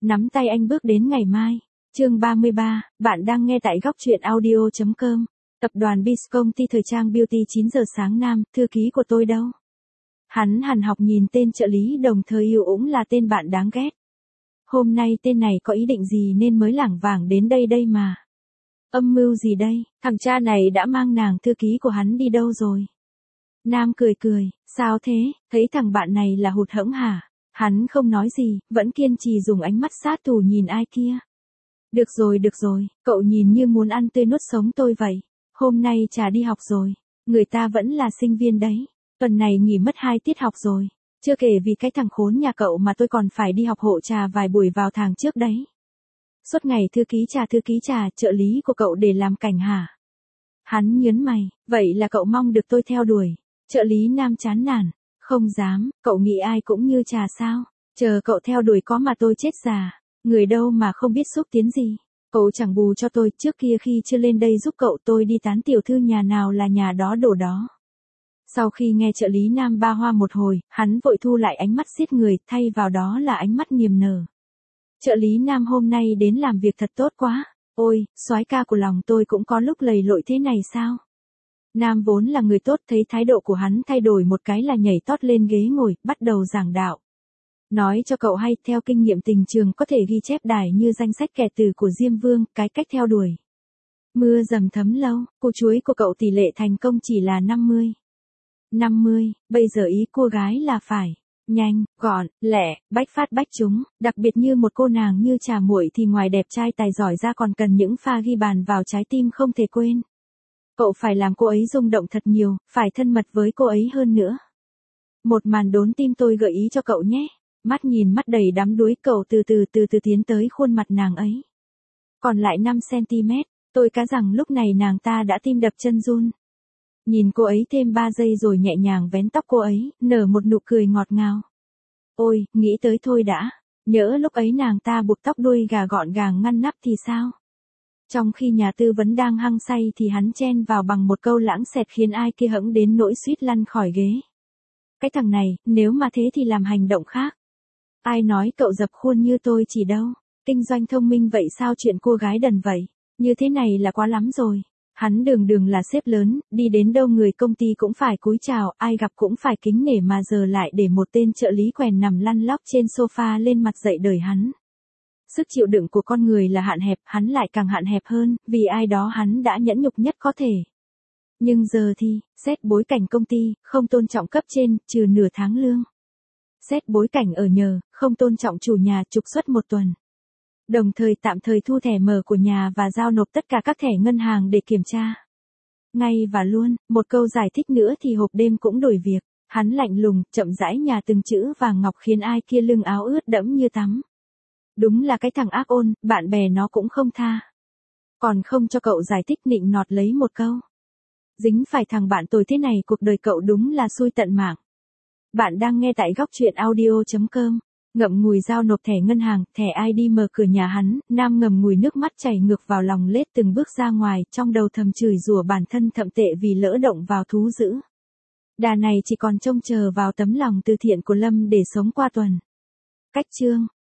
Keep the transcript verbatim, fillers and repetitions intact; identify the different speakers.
Speaker 1: Nắm tay anh bước đến ngày mai. Chương ba mươi ba, bạn đang nghe tại góc truyện audio chấm com. Tập đoàn Biz công ty thời trang Beauty chín giờ sáng Nam, thư ký của tôi đâu? Hắn hằn học nhìn tên trợ lý đồng thời yêu ủng là tên bạn đáng ghét. Hôm nay tên này có ý định gì nên mới lảng vảng đến đây đây mà. Âm mưu gì đây, thằng cha này đã mang nàng thư ký của hắn đi đâu rồi? Nam cười cười, sao thế, thấy thằng bạn này là hụt hẫng hả? Hắn không nói gì, vẫn kiên trì dùng ánh mắt sát thủ nhìn ai kia. Được rồi được rồi, cậu nhìn như muốn ăn tươi nuốt sống tôi vậy. Hôm nay chả đi học rồi, người ta vẫn là sinh viên đấy. Tuần này nghỉ mất hai tiết học rồi. Chưa kể vì cái thằng khốn nhà cậu mà tôi còn phải đi học hộ trà vài buổi vào tháng trước đấy. Suốt ngày thư ký trà thư ký trà, trợ lý của cậu để làm cảnh hả? Hắn nhớn mày, vậy là cậu mong được tôi theo đuổi. Trợ lý Nam chán nản, không dám, cậu nghĩ ai cũng như trà sao? Chờ cậu theo đuổi có mà tôi chết già. Người đâu mà không biết xúc tiến gì. Cậu chẳng bù cho tôi, trước kia khi chưa lên đây giúp cậu tôi đi tán tiểu thư nhà nào là nhà đó đổ đó. Sau khi nghe trợ lý Nam ba hoa một hồi, hắn vội thu lại ánh mắt xiết người, thay vào đó là ánh mắt niềm nở. Trợ lý Nam hôm nay đến làm việc thật tốt quá. Ôi, soái ca của lòng tôi cũng có lúc lầy lội thế này sao? Nam vốn là người tốt, thấy thái độ của hắn thay đổi một cái là nhảy tót lên ghế ngồi, bắt đầu giảng đạo. Nói cho cậu hay, theo kinh nghiệm tình trường có thể ghi chép đài như danh sách kẻ từ của Diêm Vương, cái cách theo đuổi. Mưa dầm thấm lâu, cô chuối của cậu tỷ lệ thành công chỉ là năm mươi. năm mươi, bây giờ ý cô gái là phải nhanh, gọn, lẹ, bách phát bách trúng, đặc biệt như một cô nàng như Trà Muội thì ngoài đẹp trai tài giỏi ra còn cần những pha ghi bàn vào trái tim không thể quên. Cậu phải làm cô ấy rung động thật nhiều, phải thân mật với cô ấy hơn nữa. Một màn đốn tim tôi gợi ý cho cậu nhé. Mắt nhìn mắt đầy đắm đuối, cậu từ từ từ từ tiến tới khuôn mặt nàng ấy. Còn lại năm xăng-ti-mét, tôi cá rằng lúc này nàng ta đã tim đập chân run. Nhìn cô ấy thêm ba giây rồi nhẹ nhàng vén tóc cô ấy, nở một nụ cười ngọt ngào. Ôi, nghĩ tới thôi đã. Nhỡ lúc ấy nàng ta buộc tóc đuôi gà gọn gàng ngăn nắp thì sao? Trong khi nhà tư vấn đang hăng say thì hắn chen vào bằng một câu lãng xẹt khiến ai kia hẫng đến nỗi suýt lăn khỏi ghế. Cái thằng này, nếu mà thế thì làm hành động khác. Ai nói cậu dập khuôn như tôi chỉ đâu. Kinh doanh thông minh vậy sao chuyện cô gái đần vậy? Như thế này là quá lắm rồi. Hắn đường đường là sếp lớn, đi đến đâu người công ty cũng phải cúi chào, ai gặp cũng phải kính nể mà giờ lại để một tên trợ lý quèn nằm lăn lóc trên sofa lên mặt dạy đời hắn. Sức chịu đựng của con người là hạn hẹp, hắn lại càng hạn hẹp hơn, vì ai đó hắn đã nhẫn nhục nhất có thể. Nhưng giờ thì, xét bối cảnh công ty, không tôn trọng cấp trên, trừ nửa tháng lương. Xét bối cảnh ở nhờ, không tôn trọng chủ nhà, trục xuất một tuần. Đồng thời tạm thời thu thẻ mở của nhà và giao nộp tất cả các thẻ ngân hàng để kiểm tra. Ngay và luôn, một câu giải thích nữa thì hộp đêm cũng đổi việc. Hắn lạnh lùng, chậm rãi nhả từng chữ vàng ngọc khiến ai kia lưng áo ướt đẫm như tắm. Đúng là cái thằng ác ôn, bạn bè nó cũng không tha. Còn không cho cậu giải thích nịnh nọt lấy một câu. Dính phải thằng bạn tồi thế này cuộc đời cậu đúng là xui tận mạng. Bạn đang nghe tại góc truyện audio chấm com. Ngậm ngùi giao nộp thẻ ngân hàng, thẻ i đê mở cửa nhà hắn, Nam ngầm ngùi nước mắt chảy ngược vào lòng lết từng bước ra ngoài, trong đầu thầm chửi rủa bản thân thậm tệ vì lỡ động vào thú dữ. Đà này chỉ còn trông chờ vào tấm lòng từ thiện của Lâm để sống qua tuần. Cách chương,